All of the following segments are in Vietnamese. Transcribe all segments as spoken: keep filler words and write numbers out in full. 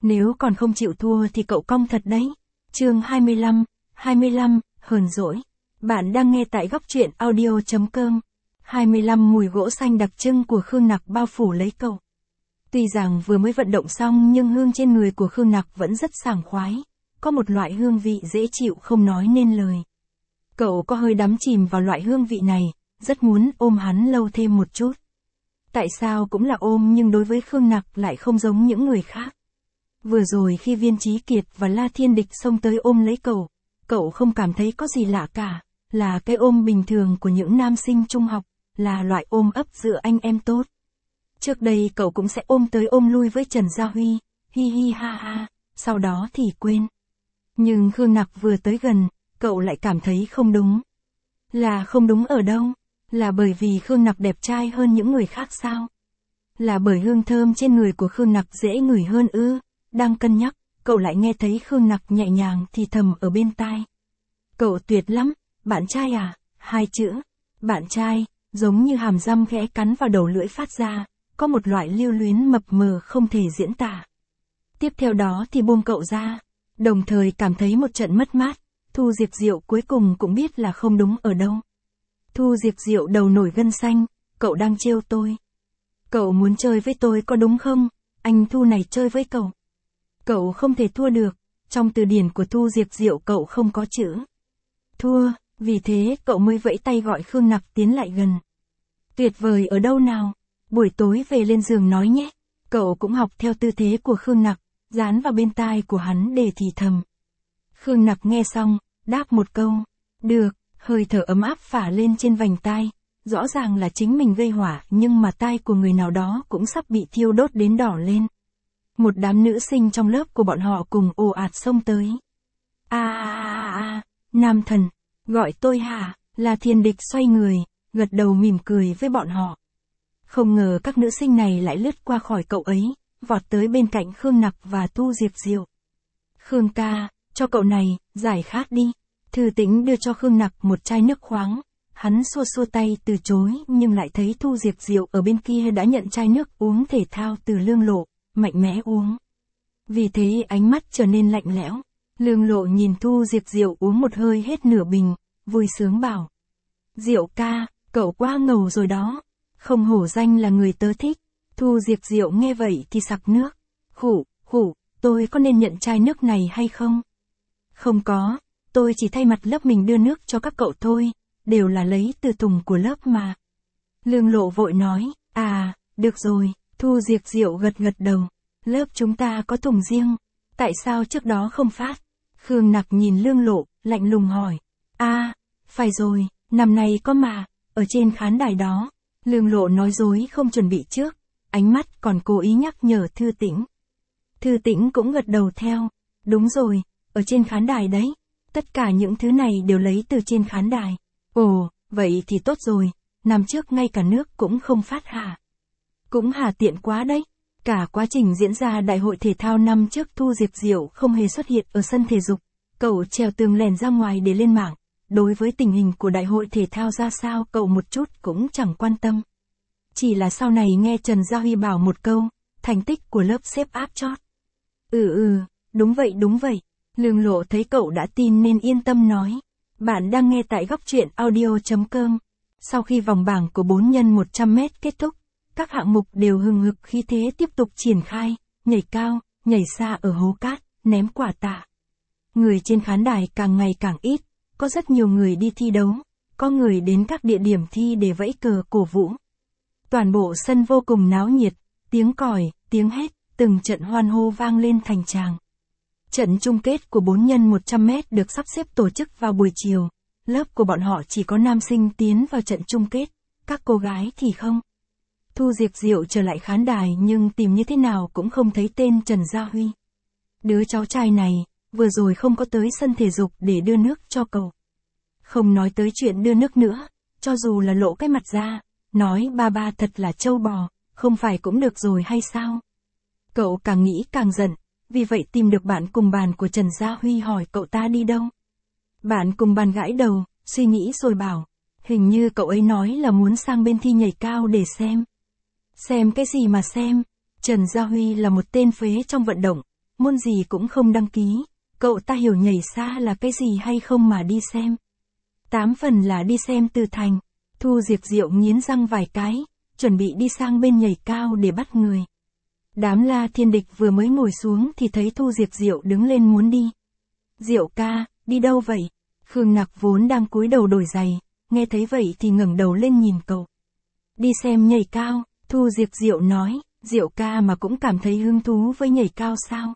Nếu còn không chịu thua thì cậu cong thật đấy. Chương hai mươi lăm, hai mươi lăm, hờn dỗi. Bạn đang nghe tại góc truyện audio chấm com. hai mươi lăm Mùi gỗ xanh đặc trưng của Khương Nặc bao phủ lấy cậu. Tuy rằng vừa mới vận động xong nhưng hương trên người của Khương Nặc vẫn rất sảng khoái. Có một loại hương vị dễ chịu không nói nên lời. Cậu có hơi đắm chìm vào loại hương vị này, rất muốn ôm hắn lâu thêm một chút. Tại sao cũng là ôm nhưng đối với Khương Nặc lại không giống những người khác. Vừa rồi khi Viên Chí Kiệt và La Thiên Địch xông tới ôm lấy cậu, cậu không cảm thấy có gì lạ cả, là cái ôm bình thường của những nam sinh trung học, là loại ôm ấp giữa anh em tốt. Trước đây cậu cũng sẽ ôm tới ôm lui với Trần Gia Huy, hi hi ha ha, sau đó thì quên. Nhưng Khương Nặc vừa tới gần, cậu lại cảm thấy không đúng. Là không đúng ở đâu? Là bởi vì Khương Nặc đẹp trai hơn những người khác sao? Là bởi hương thơm trên người của Khương Nặc dễ ngửi hơn ư? Đang cân nhắc, cậu lại nghe thấy Khương Nặc nhẹ nhàng thì thầm ở bên tai. Cậu tuyệt lắm, bạn trai à? Hai chữ, bạn trai, giống như hàm răng khẽ cắn vào đầu lưỡi phát ra, có một loại lưu luyến mập mờ không thể diễn tả. Tiếp theo đó thì buông cậu ra, đồng thời cảm thấy một trận mất mát, Thu Diệp Diệu cuối cùng cũng biết là không đúng ở đâu. Thu Diệp Diệu đầu nổi gân xanh, cậu đang trêu tôi. Cậu muốn chơi với tôi có đúng không? Anh Thu này chơi với cậu. Cậu không thể thua được, trong từ điển của Thu Diệp Diệu cậu không có chữ thua, vì thế cậu mới vẫy tay gọi Khương Nặc tiến lại gần. Tuyệt vời ở đâu nào? Buổi tối về lên giường nói nhé. Cậu cũng học theo tư thế của Khương Nặc, dán vào bên tai của hắn để thì thầm. Khương Nặc nghe xong, đáp một câu. Được, hơi thở ấm áp phả lên trên vành tai. Rõ ràng là chính mình gây hỏa nhưng mà tai của người nào đó cũng sắp bị thiêu đốt đến đỏ lên. Một đám nữ sinh trong lớp của bọn họ cùng ồ ạt xông tới. A a a a, nam thần, gọi tôi hả? Là Thiên Địch xoay người, gật đầu mỉm cười với bọn họ. Không ngờ các nữ sinh này lại lướt qua khỏi cậu ấy, vọt tới bên cạnh Khương Nặc và Thu Diệp Diệu. Khương ca, cho cậu này, giải khát đi. Thư Tĩnh đưa cho Khương Nặc một chai nước khoáng. Hắn xua xua tay từ chối nhưng lại thấy Thu Diệp Diệu ở bên kia đã nhận chai nước uống thể thao từ Lương Lộ, mạnh mẽ uống. Vì thế ánh mắt trở nên lạnh lẽo. Lương Lộ nhìn Thu Diệp Diệu uống một hơi hết nửa bình, vui sướng bảo. Diệu ca, cậu quá ngầu rồi đó. Không hổ danh là người tớ thích. Thu Diệp Diệu nghe vậy thì sặc nước. Khủ, khủ, tôi có nên nhận chai nước này hay không? Không có, tôi chỉ thay mặt lớp mình đưa nước cho các cậu thôi, đều là lấy từ thùng của lớp mà. Lương Lộ vội nói, à, được rồi. Thu Diệp Diệu gật gật đầu. Lớp chúng ta có thùng riêng, tại sao trước đó không phát? Khương Nặc nhìn Lương Lộ, lạnh lùng hỏi. À, phải rồi, năm nay có mà, ở trên khán đài đó. Lương Lộ nói dối không chuẩn bị trước, ánh mắt còn cố ý nhắc nhở Thư Tĩnh. Thư Tĩnh cũng gật đầu theo. Đúng rồi, ở trên khán đài đấy. Tất cả những thứ này đều lấy từ trên khán đài. Ồ, vậy thì tốt rồi, năm trước ngay cả nước cũng không phát hả? Cũng hà tiện quá đấy. Cả quá trình diễn ra đại hội thể thao năm trước Thu Diệp Diệu không hề xuất hiện ở sân thể dục. Cậu trèo tường lèn ra ngoài để lên mạng. Đối với tình hình của đại hội thể thao ra sao cậu một chút cũng chẳng quan tâm. Chỉ là sau này nghe Trần Gia Huy bảo một câu, thành tích của lớp xếp áp chót. Ừ ừ, đúng vậy đúng vậy. Lương Lộ thấy cậu đã tin nên yên tâm nói. Bạn đang nghe tại góc truyện audio chấm com. Sau khi vòng bảng của bốn nhân một trăm mét kết thúc, các hạng mục đều hừng hực khí thế tiếp tục triển khai, nhảy cao, nhảy xa ở hố cát, ném quả tạ. Người trên khán đài càng ngày càng ít, có rất nhiều người đi thi đấu, có người đến các địa điểm thi để vẫy cờ cổ vũ. Toàn bộ sân vô cùng náo nhiệt, tiếng còi, tiếng hét, từng trận hoan hô vang lên thành tràng. Trận chung kết của bốn nhân một trăm mét được sắp xếp tổ chức vào buổi chiều, lớp của bọn họ chỉ có nam sinh tiến vào trận chung kết, các cô gái thì không. Thu Diệp Diệu trở lại khán đài nhưng tìm như thế nào cũng không thấy tên Trần Gia Huy. Đứa cháu trai này, vừa rồi không có tới sân thể dục để đưa nước cho cậu. Không nói tới chuyện đưa nước nữa, cho dù là lộ cái mặt ra, nói ba ba thật là trâu bò, không phải cũng được rồi hay sao? Cậu càng nghĩ càng giận, vì vậy tìm được bạn cùng bàn của Trần Gia Huy hỏi cậu ta đi đâu. Bạn cùng bàn gãi đầu, suy nghĩ rồi bảo, hình như cậu ấy nói là muốn sang bên thi nhảy cao để xem. Xem cái gì mà xem? Trần Gia Huy là một tên phế trong vận động, môn gì cũng không đăng ký, cậu ta hiểu nhảy xa là cái gì hay không mà đi xem. Tám phần là đi xem Từ Thành. Thu Diệp Diệu nghiến răng vài cái, chuẩn bị đi sang bên nhảy cao để bắt người. Đám La Thiên Địch vừa mới ngồi xuống thì thấy Thu Diệp Diệu đứng lên muốn đi. Diệu ca, đi đâu vậy? Khương Nặc vốn đang cúi đầu đổi giày, nghe thấy vậy thì ngẩng đầu lên nhìn cậu. Đi xem nhảy cao, Thu Diệp Diệu nói, Diệu ca mà cũng cảm thấy hứng thú với nhảy cao sao?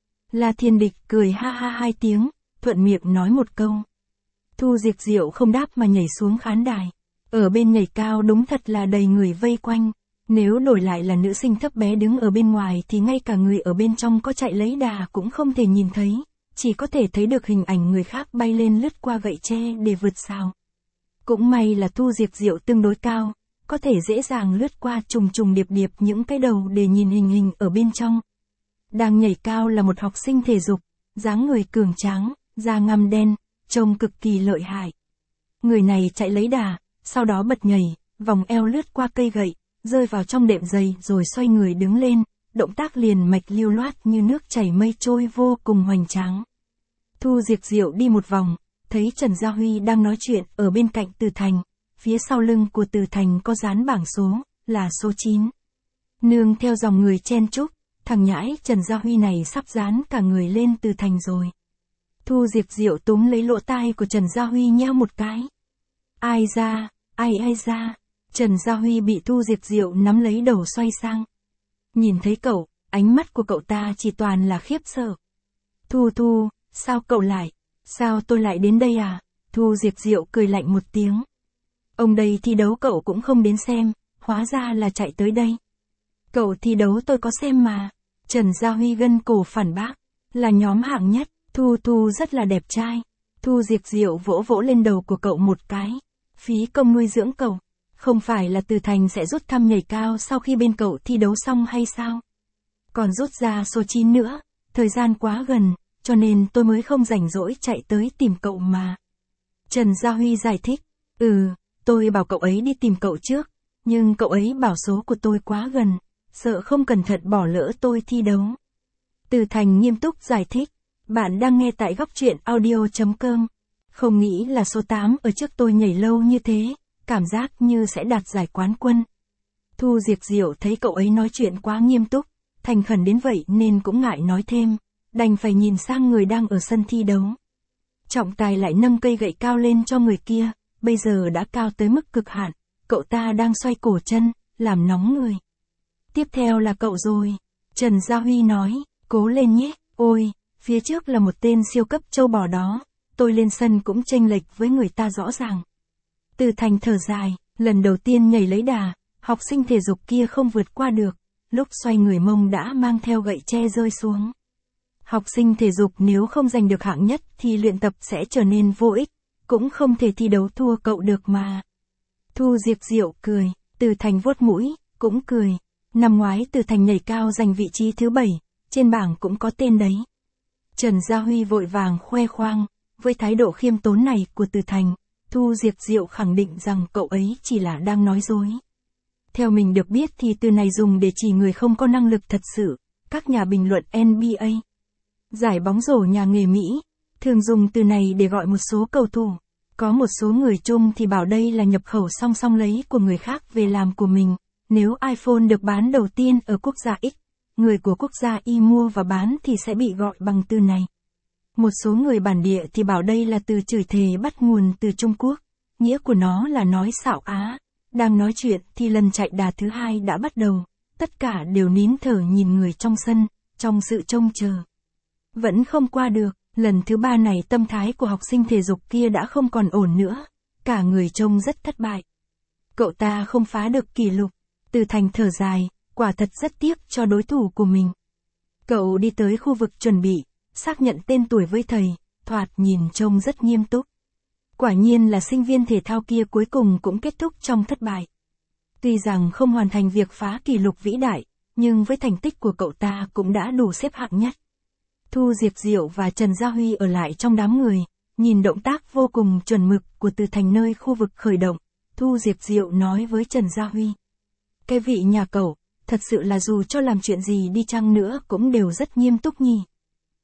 La Thiên Địch cười ha ha hai tiếng, thuận miệng nói một câu. Thu Diệp Diệu không đáp mà nhảy xuống khán đài. Ở bên nhảy cao đúng thật là đầy người vây quanh. Nếu đổi lại là nữ sinh thấp bé đứng ở bên ngoài thì ngay cả người ở bên trong có chạy lấy đà cũng không thể nhìn thấy, chỉ có thể thấy được hình ảnh người khác bay lên lướt qua gậy tre để vượt sào. Cũng may là Thu Diệp Diệu tương đối cao, có thể dễ dàng lướt qua trùng trùng điệp điệp những cái đầu để nhìn hình hình ở bên trong. Đang nhảy cao là một học sinh thể dục, dáng người cường tráng, da ngăm đen, trông cực kỳ lợi hại. Người này chạy lấy đà, sau đó bật nhảy, vòng eo lướt qua cây gậy, rơi vào trong đệm giày rồi xoay người đứng lên, động tác liền mạch lưu loát như nước chảy mây trôi vô cùng hoành tráng. Thu Diệp Diệu đi một vòng, thấy Trần Gia Huy đang nói chuyện ở bên cạnh Từ Thành, phía sau lưng của Từ Thành có dán bảng số, là số chín. Nương theo dòng người chen chúc, thằng nhãi Trần Gia Huy này sắp dán cả người lên Từ Thành rồi. Thu Diệp Diệu túm lấy lỗ tai của Trần Gia Huy nheo một cái. Ai ra, ai ai ra. Trần Gia Huy bị Thu Diệp Diệu nắm lấy đầu xoay sang. Nhìn thấy cậu, ánh mắt của cậu ta chỉ toàn là khiếp sợ. Thu Thu, sao cậu lại, sao tôi lại đến đây à? Thu Diệp Diệu cười lạnh một tiếng. Ông đây thi đấu cậu cũng không đến xem, hóa ra là chạy tới đây. Cậu thi đấu tôi có xem mà. Trần Gia Huy gân cổ phản bác, là nhóm hạng nhất, Thu Thu rất là đẹp trai. Thu Diệp Diệu vỗ vỗ lên đầu của cậu một cái. Phí công nuôi dưỡng cậu. Không phải là Từ Thành sẽ rút thăm nhảy cao sau khi bên cậu thi đấu xong hay sao? Còn rút ra số chín nữa, thời gian quá gần, cho nên tôi mới không rảnh rỗi chạy tới tìm cậu mà. Trần Gia Huy giải thích, ừ, tôi bảo cậu ấy đi tìm cậu trước, nhưng cậu ấy bảo số của tôi quá gần, sợ không cẩn thận bỏ lỡ tôi thi đấu. Từ Thành nghiêm túc giải thích, bạn đang nghe tại góc truyện audio chấm com. Không nghĩ là số tám ở trước tôi nhảy lâu như thế, cảm giác như sẽ đạt giải quán quân. Thu Diệp Diệu thấy cậu ấy nói chuyện quá nghiêm túc, thành khẩn đến vậy nên cũng ngại nói thêm, đành phải nhìn sang người đang ở sân thi đấu. Trọng tài lại nâng cây gậy cao lên cho người kia, bây giờ đã cao tới mức cực hạn, cậu ta đang xoay cổ chân, làm nóng người. Tiếp theo là cậu rồi, Trần Gia Huy nói, cố lên nhé, ôi, phía trước là một tên siêu cấp trâu bò đó, tôi lên sân cũng chênh lệch với người ta rõ ràng. Từ Thành thở dài, lần đầu tiên nhảy lấy đà, học sinh thể dục kia không vượt qua được, lúc xoay người mông đã mang theo gậy tre rơi xuống. Học sinh thể dục nếu không giành được hạng nhất thì luyện tập sẽ trở nên vô ích, cũng không thể thi đấu thua cậu được mà. Thu Diệp Diệu cười, Từ Thành vuốt mũi, cũng cười. Năm ngoái Từ Thành nhảy cao giành vị trí thứ bảy, trên bảng cũng có tên đấy. Trần Gia Huy vội vàng khoe khoang, với thái độ khiêm tốn này của Từ Thành, Thu Diệp Diệu khẳng định rằng cậu ấy chỉ là đang nói dối. Theo mình được biết thì từ này dùng để chỉ người không có năng lực thật sự, các nhà bình luận N B A. Giải bóng rổ nhà nghề Mỹ, thường dùng từ này để gọi một số cầu thủ. Có một số người chung thì bảo đây là nhập khẩu song song lấy của người khác về làm của mình. Nếu iPhone được bán đầu tiên ở quốc gia X, người của quốc gia Y mua và bán thì sẽ bị gọi bằng từ này. Một số người bản địa thì bảo đây là từ chửi thề bắt nguồn từ Trung Quốc, nghĩa của nó là nói xạo á. Đang nói chuyện thì lần chạy đà thứ hai đã bắt đầu, tất cả đều nín thở nhìn người trong sân, trong sự trông chờ. Vẫn không qua được, lần thứ ba này tâm thái của học sinh thể dục kia đã không còn ổn nữa, cả người trông rất thất bại. Cậu ta không phá được kỷ lục, Từ Thành thở dài, quả thật rất tiếc cho đối thủ của mình. Cậu đi tới khu vực chuẩn bị, xác nhận tên tuổi với thầy, thoạt nhìn trông rất nghiêm túc. Quả nhiên là sinh viên thể thao kia cuối cùng cũng kết thúc trong thất bại. Tuy rằng không hoàn thành việc phá kỷ lục vĩ đại, nhưng với thành tích của cậu ta cũng đã đủ xếp hạng nhất. Thu Diệp Diệu và Trần Gia Huy ở lại trong đám người, nhìn động tác vô cùng chuẩn mực của Từ Thành nơi khu vực khởi động. Thu Diệp Diệu nói với Trần Gia Huy. Cái vị nhà cậu, thật sự là dù cho làm chuyện gì đi chăng nữa cũng đều rất nghiêm túc nhỉ.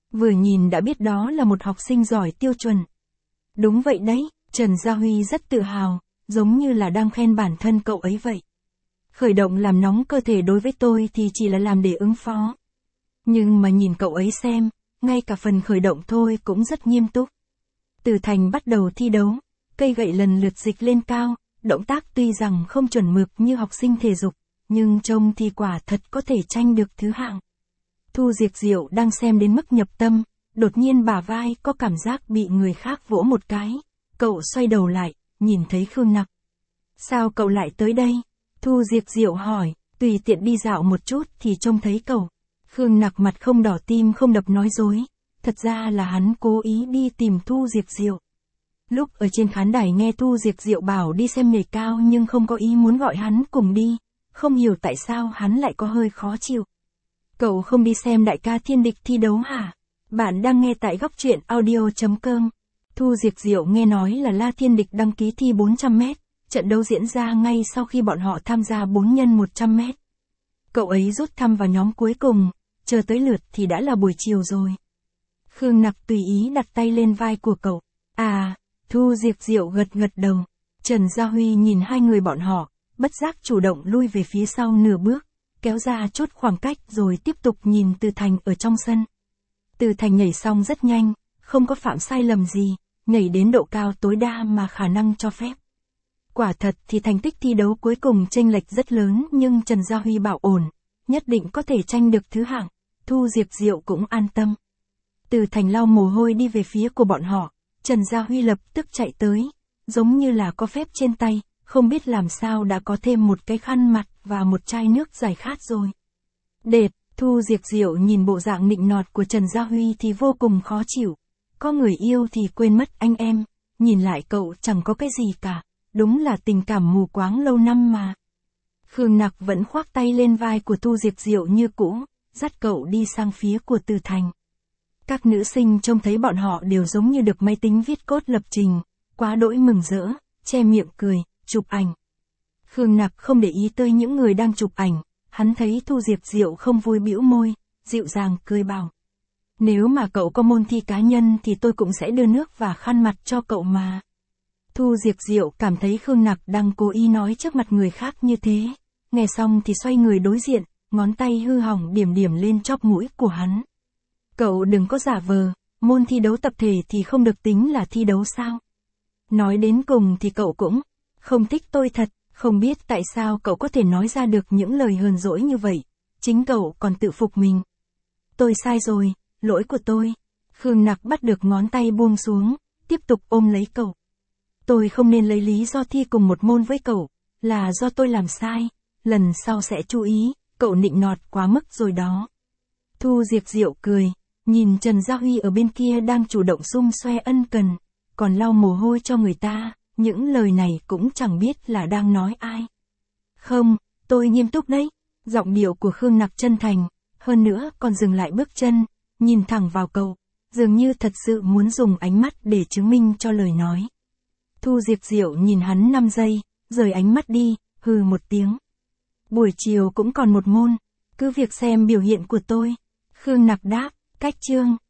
Vừa nhìn đã biết đó là một học sinh giỏi tiêu chuẩn. Đúng vậy đấy, Trần Gia Huy rất tự hào, giống như là đang khen bản thân cậu ấy vậy. Khởi động làm nóng cơ thể đối với tôi thì chỉ là làm để ứng phó. Nhưng mà nhìn cậu ấy xem, ngay cả phần khởi động thôi cũng rất nghiêm túc. Từ Thành bắt đầu thi đấu, cây gậy lần lượt dịch lên cao, động tác tuy rằng không chuẩn mực như học sinh thể dục, nhưng trông thì quả thật có thể tranh được thứ hạng. Thu Diệp Diệu đang xem đến mức nhập tâm, đột nhiên bả vai có cảm giác bị người khác vỗ một cái. Cậu xoay đầu lại, nhìn thấy Khương Nặc. Sao cậu lại tới đây? Thu Diệp Diệu hỏi, tùy tiện đi dạo một chút thì trông thấy cậu. Khương Nặc mặt không đỏ tim không đập nói dối. Thật ra là hắn cố ý đi tìm Thu Diệp Diệu. Lúc ở trên khán đài nghe Thu Diệp Diệu bảo đi xem nhảy cao nhưng không có ý muốn gọi hắn cùng đi. Không hiểu tại sao hắn lại có hơi khó chịu. Cậu không đi xem đại ca Thiên Địch thi đấu hả? Bạn đang nghe tại góc truyện audio chấm com. Thu Diệp Diệu nghe nói là La Thiên Địch đăng ký thi bốn trăm mét. Trận đấu diễn ra ngay sau khi bọn họ tham gia bốn nhân một trăm mét. Cậu ấy rút thăm vào nhóm cuối cùng, chờ tới lượt thì đã là buổi chiều rồi. Khương Nặc tùy ý đặt tay lên vai của cậu. À, Thu Diệp Diệu gật gật đầu. Trần Gia Huy nhìn hai người bọn họ, bất giác chủ động lui về phía sau nửa bước, kéo ra chút khoảng cách rồi tiếp tục nhìn Từ Thành ở trong sân. Từ Thành nhảy xong rất nhanh, không có phạm sai lầm gì, nhảy đến độ cao tối đa mà khả năng cho phép. Quả thật thì thành tích thi đấu cuối cùng chênh lệch rất lớn nhưng Trần Gia Huy bảo ổn, nhất định có thể tranh được thứ hạng. Thu Diệp Diệu cũng an tâm. Từ Thành lau mồ hôi đi về phía của bọn họ, Trần Gia Huy lập tức chạy tới, giống như là có phép trên tay, không biết làm sao đã có thêm một cái khăn mặt và một chai nước giải khát rồi. Đệt, Thu Diệp Diệu nhìn bộ dạng nịnh nọt của Trần Gia Huy thì vô cùng khó chịu. Có người yêu thì quên mất anh em, nhìn lại cậu chẳng có cái gì cả, đúng là tình cảm mù quáng lâu năm mà. Khương Nặc vẫn khoác tay lên vai của Thu Diệp Diệu như cũ, dắt cậu đi sang phía của Từ Thành. Các nữ sinh trông thấy bọn họ đều giống như được máy tính viết cốt lập trình, quá đỗi mừng rỡ, che miệng cười, chụp ảnh. Khương Nặc không để ý tới những người đang chụp ảnh, hắn thấy Thu Diệp Diệu không vui bĩu môi, dịu dàng cười bảo. Nếu mà cậu có môn thi cá nhân thì tôi cũng sẽ đưa nước và khăn mặt cho cậu mà. Thu Diệp Diệu cảm thấy Khương Nặc đang cố ý nói trước mặt người khác như thế. Nghe xong thì xoay người đối diện, ngón tay hư hỏng điểm điểm lên chóp mũi của hắn. Cậu đừng có giả vờ, môn thi đấu tập thể thì không được tính là thi đấu sao? Nói đến cùng thì cậu cũng không thích tôi thật, không biết tại sao cậu có thể nói ra được những lời hờn dỗi như vậy, chính cậu còn tự phục mình. Tôi sai rồi, lỗi của tôi. Khương Nặc bắt được ngón tay buông xuống, tiếp tục ôm lấy cậu. Tôi không nên lấy lý do thi cùng một môn với cậu, là do tôi làm sai, lần sau sẽ chú ý, cậu nịnh nọt quá mức rồi đó. Thu Diệp Diệu cười, nhìn Trần Gia Huy ở bên kia đang chủ động xum xoe ân cần, còn lau mồ hôi cho người ta, những lời này cũng chẳng biết là đang nói ai. Không, tôi nghiêm túc đấy, giọng điệu của Khương Nặc chân thành, hơn nữa còn dừng lại bước chân, nhìn thẳng vào cậu, dường như thật sự muốn dùng ánh mắt để chứng minh cho lời nói. Thu Diệp Diệu nhìn hắn năm giây, rời ánh mắt đi, hừ một tiếng. Buổi chiều cũng còn một môn, cứ việc xem biểu hiện của tôi. Khương Nặc đáp, cách chương.